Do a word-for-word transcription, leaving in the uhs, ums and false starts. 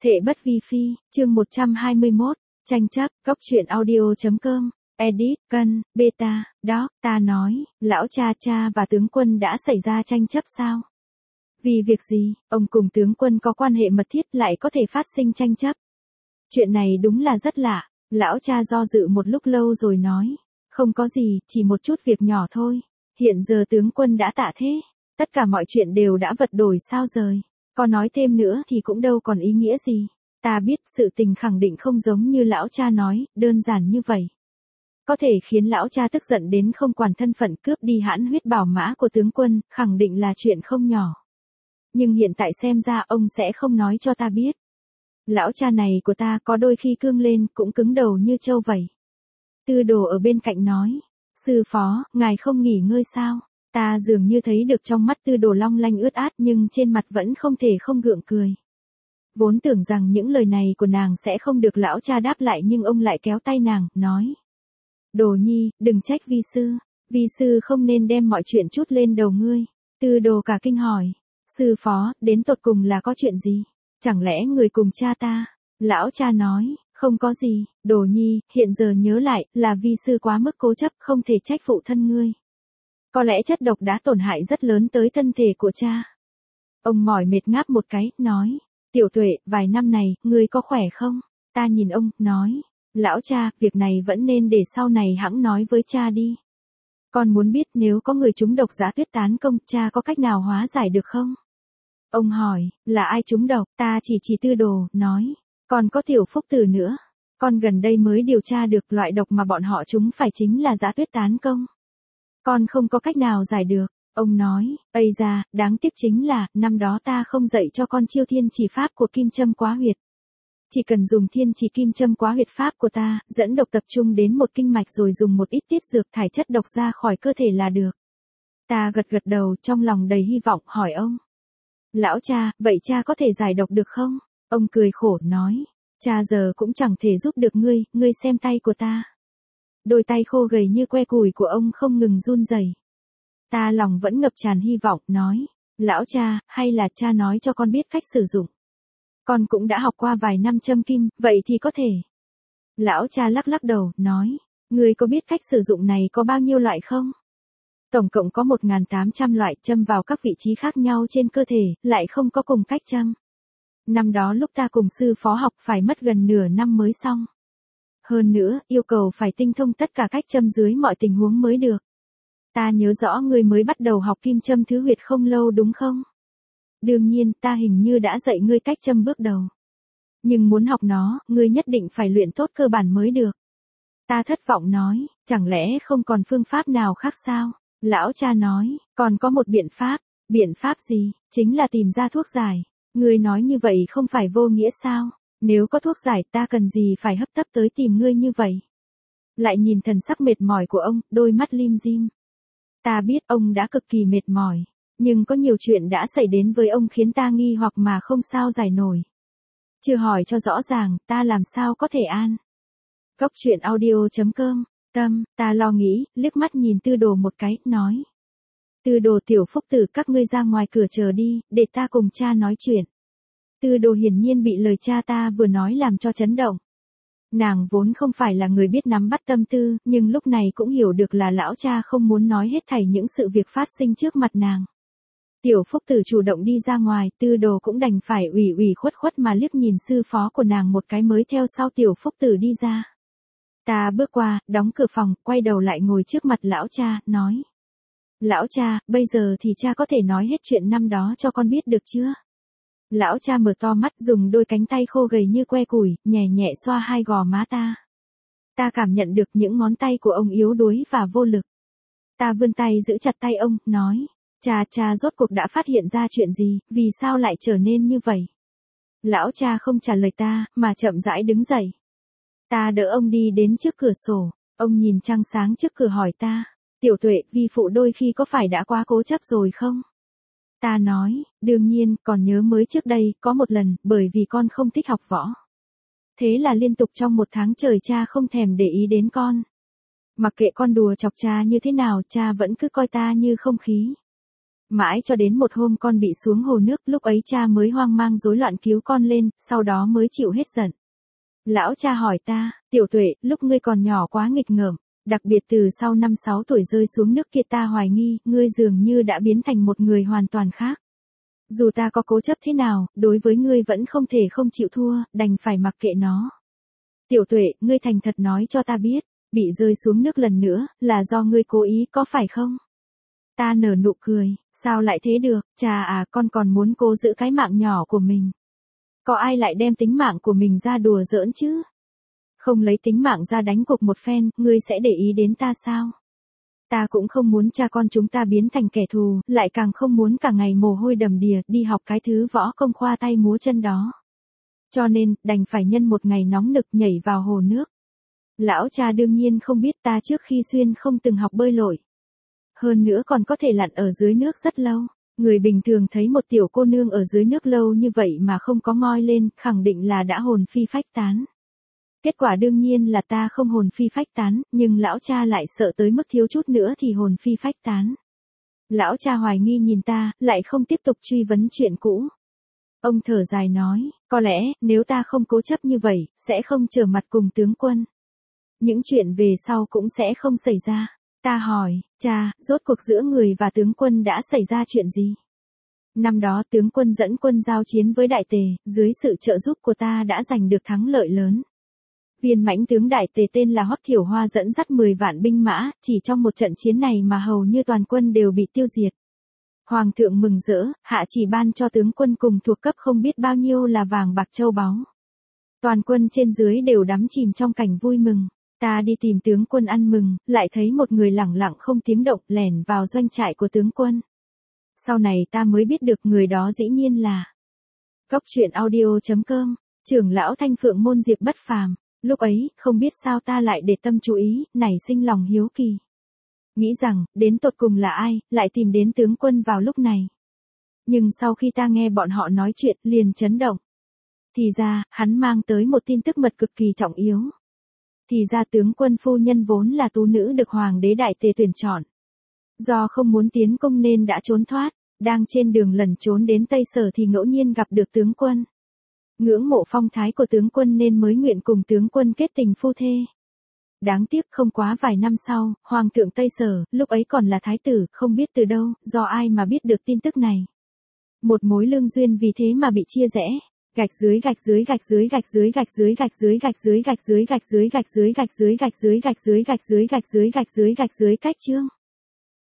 Thệ bất vi phi, chương một trăm hai mươi mốt, tranh chấp, góc truyện audio.com, edit, cân, beta, doc, ta nói, lão cha cha và tướng quân đã xảy ra tranh chấp sao? Vì việc gì, ông cùng tướng quân có quan hệ mật thiết lại có thể phát sinh tranh chấp? Chuyện này đúng là rất lạ, lão cha do dự một lúc lâu rồi nói, không có gì, chỉ một chút việc nhỏ thôi, hiện giờ tướng quân đã tạ thế, tất cả mọi chuyện đều đã vật đổi sao rời. Có nói thêm nữa thì cũng đâu còn ý nghĩa gì. Ta biết sự tình khẳng định không giống như lão cha nói, đơn giản như vậy. Có thể khiến lão cha tức giận đến không quản thân phận cướp đi hãn huyết bảo mã của tướng quân, khẳng định là chuyện không nhỏ. Nhưng hiện tại xem ra ông sẽ không nói cho ta biết. Lão cha này của ta có đôi khi cương lên cũng cứng đầu như trâu vậy. Tư Đồ ở bên cạnh nói, sư phó, ngài không nghỉ ngơi sao? Ta dường như thấy được trong mắt Tư Đồ long lanh ướt át nhưng trên mặt vẫn không thể không gượng cười. Vốn tưởng rằng những lời này của nàng sẽ không được lão cha đáp lại nhưng ông lại kéo tay nàng, nói. Đồ nhi, đừng trách vi sư, vi sư không nên đem mọi chuyện trút lên đầu ngươi. Tư Đồ cả kinh hỏi, sư phó, đến tột cùng là có chuyện gì? Chẳng lẽ người cùng cha ta? Lão cha nói, không có gì, Đồ nhi, hiện giờ nhớ lại là vi sư quá mức cố chấp không thể trách phụ thân ngươi. Có lẽ chất độc đã tổn hại rất lớn tới thân thể của cha. Ông mỏi mệt ngáp một cái, nói, Tiểu Tuệ, vài năm này, ngươi có khỏe không? Ta nhìn ông, nói, lão cha, việc này vẫn nên để sau này hẵng nói với cha đi. Con muốn biết nếu có người trúng độc Giá Tuyết Tán Công, cha có cách nào hóa giải được không? Ông hỏi, là ai trúng độc? Ta chỉ chỉ Tư Đồ, nói, còn có Tiểu Phúc Tử nữa. Con gần đây mới điều tra được loại độc mà bọn họ trúng phải chính là Giá Tuyết Tán Công. Con không có cách nào giải được, ông nói, ây da, đáng tiếc chính là, năm đó ta không dạy cho con chiêu thiên chỉ pháp của kim châm quá huyệt. Chỉ cần dùng thiên chỉ kim châm quá huyệt pháp của ta, dẫn độc tập trung đến một kinh mạch rồi dùng một ít tiết dược thải chất độc ra khỏi cơ thể là được. Ta gật gật đầu trong lòng đầy hy vọng hỏi ông. Lão cha, vậy cha có thể giải độc được không? Ông cười khổ nói, cha giờ cũng chẳng thể giúp được ngươi, ngươi xem tay của ta. Đôi tay khô gầy như que củi của ông không ngừng run rẩy. Ta lòng vẫn ngập tràn hy vọng, nói, lão cha, hay là cha nói cho con biết cách sử dụng. Con cũng đã học qua vài năm châm kim, vậy thì có thể. Lão cha lắc lắc đầu, nói, người có biết cách sử dụng này có bao nhiêu loại không? Tổng cộng có một nghìn tám trăm loại châm vào các vị trí khác nhau trên cơ thể, lại không có cùng cách châm. Năm đó lúc ta cùng sư phó học phải mất gần nửa năm mới xong. Hơn nữa, yêu cầu phải tinh thông tất cả cách châm dưới mọi tình huống mới được. Ta nhớ rõ người mới bắt đầu học kim châm thứ huyệt không lâu đúng không? Đương nhiên, ta hình như đã dạy ngươi cách châm bước đầu. Nhưng muốn học nó, ngươi nhất định phải luyện tốt cơ bản mới được. Ta thất vọng nói, chẳng lẽ không còn phương pháp nào khác sao? Lão cha nói, còn có một biện pháp. Biện pháp gì? Chính là tìm ra thuốc giải. Ngươi nói như vậy không phải vô nghĩa sao? Nếu có thuốc giải ta cần gì phải hấp tấp tới tìm ngươi như vậy? Lại nhìn thần sắc mệt mỏi của ông, đôi mắt lim dim. Ta biết ông đã cực kỳ mệt mỏi, nhưng có nhiều chuyện đã xảy đến với ông khiến ta nghi hoặc mà không sao giải nổi. Chưa hỏi cho rõ ràng, ta làm sao có thể an. Góc truyện audio.com, tâm, ta lo nghĩ, liếc mắt nhìn Tư Đồ một cái, nói. Tư Đồ Tiểu Phúc Tử các ngươi ra ngoài cửa chờ đi, để ta cùng cha nói chuyện. Tư Đồ hiển nhiên bị lời cha ta vừa nói làm cho chấn động. Nàng vốn không phải là người biết nắm bắt tâm tư, nhưng lúc này cũng hiểu được là lão cha không muốn nói hết thảy những sự việc phát sinh trước mặt nàng. Tiểu Phúc Tử chủ động đi ra ngoài, Tư Đồ cũng đành phải ủy ủy khuất khuất mà liếc nhìn sư phó của nàng một cái mới theo sau Tiểu Phúc Tử đi ra. Ta bước qua, đóng cửa phòng, quay đầu lại ngồi trước mặt lão cha, nói. Lão cha, bây giờ thì cha có thể nói hết chuyện năm đó cho con biết được chưa? Lão cha mở to mắt dùng đôi cánh tay khô gầy như que củi, nhẹ nhẹ xoa hai gò má ta. Ta cảm nhận được những ngón tay của ông yếu đuối và vô lực. Ta vươn tay giữ chặt tay ông, nói, cha cha rốt cuộc đã phát hiện ra chuyện gì, vì sao lại trở nên như vậy? Lão cha không trả lời ta, mà chậm rãi đứng dậy. Ta đỡ ông đi đến trước cửa sổ, ông nhìn trăng sáng trước cửa hỏi ta, Tiểu Tuệ, vi phụ đôi khi có phải đã quá cố chấp rồi không? Ta nói, đương nhiên, còn nhớ mới trước đây, có một lần, bởi vì con không thích học võ. Thế là liên tục trong một tháng trời cha không thèm để ý đến con. Mặc kệ con đùa chọc cha như thế nào, cha vẫn cứ coi ta như không khí. Mãi cho đến một hôm con bị xuống hồ nước, lúc ấy cha mới hoang mang rối loạn cứu con lên, sau đó mới chịu hết giận. Lão cha hỏi ta, Tiểu Tuệ, lúc ngươi còn nhỏ quá nghịch ngợm, đặc biệt từ sau năm sáu tuổi rơi xuống nước kia ta hoài nghi, ngươi dường như đã biến thành một người hoàn toàn khác. Dù ta có cố chấp thế nào, đối với ngươi vẫn không thể không chịu thua, đành phải mặc kệ nó. Tiểu Tuệ, ngươi thành thật nói cho ta biết, bị rơi xuống nước lần nữa, là do ngươi cố ý có phải không? Ta nở nụ cười, sao lại thế được, cha à, con còn muốn cố giữ cái mạng nhỏ của mình. Có ai lại đem tính mạng của mình ra đùa giỡn chứ? Không lấy tính mạng ra đánh cuộc một phen, ngươi sẽ để ý đến ta sao? Ta cũng không muốn cha con chúng ta biến thành kẻ thù, lại càng không muốn cả ngày mồ hôi đầm đìa đi học cái thứ võ công khoa tay múa chân đó. Cho nên, đành phải nhân một ngày nóng nực nhảy vào hồ nước. Lão cha đương nhiên không biết ta trước khi xuyên không từng học bơi lội. Hơn nữa còn có thể lặn ở dưới nước rất lâu. Người bình thường thấy một tiểu cô nương ở dưới nước lâu như vậy mà không có ngoi lên, khẳng định là đã hồn phi phách tán. Kết quả đương nhiên là ta không hồn phi phách tán, nhưng lão cha lại sợ tới mức thiếu chút nữa thì hồn phi phách tán. Lão cha hoài nghi nhìn ta, lại không tiếp tục truy vấn chuyện cũ. Ông thở dài nói, có lẽ, nếu ta không cố chấp như vậy, sẽ không trở mặt cùng tướng quân. Những chuyện về sau cũng sẽ không xảy ra. Ta hỏi, cha, rốt cuộc giữa người và tướng quân đã xảy ra chuyện gì? Năm đó tướng quân dẫn quân giao chiến với Đại Tề, dưới sự trợ giúp của ta đã giành được thắng lợi lớn. Viên mãnh tướng Đại Tề tên là Hoắc Thiểu Hoa dẫn dắt mười vạn binh mã, chỉ trong một trận chiến này mà hầu như toàn quân đều bị tiêu diệt. Hoàng thượng mừng rỡ, hạ chỉ ban cho tướng quân cùng thuộc cấp không biết bao nhiêu là vàng bạc châu báu. Toàn quân trên dưới đều đắm chìm trong cảnh vui mừng. Ta đi tìm tướng quân ăn mừng, lại thấy một người lẳng lặng không tiếng động lẻn vào doanh trại của tướng quân. Sau này ta mới biết được người đó dĩ nhiên là Cốc truyện audio chấm com, trưởng lão Thanh Phượng môn Diệp Bất Phàm. Lúc ấy, không biết sao ta lại để tâm chú ý, nảy sinh lòng hiếu kỳ. Nghĩ rằng, đến tột cùng là ai, lại tìm đến tướng quân vào lúc này. Nhưng sau khi ta nghe bọn họ nói chuyện, liền chấn động. Thì ra, hắn mang tới một tin tức mật cực kỳ trọng yếu. Thì ra tướng quân phu nhân vốn là tú nữ được Hoàng đế Đại Tề tuyển chọn. Do không muốn tiến cung nên đã trốn thoát, đang trên đường lẩn trốn đến Tây Sở thì ngẫu nhiên gặp được tướng quân. Ngưỡng mộ phong thái của tướng quân nên mới nguyện cùng tướng quân kết tình phu thê. Đáng tiếc không quá vài năm sau, Hoàng thượng Tây Sở, lúc ấy còn là thái tử, không biết từ đâu, do ai mà biết được tin tức này. Một mối lương duyên vì thế mà bị chia rẽ. Gạch dưới gạch dưới gạch dưới gạch dưới gạch dưới gạch dưới gạch dưới gạch dưới gạch dưới gạch dưới gạch dưới gạch dưới gạch dưới gạch dưới gạch dưới gạch dưới cách chương.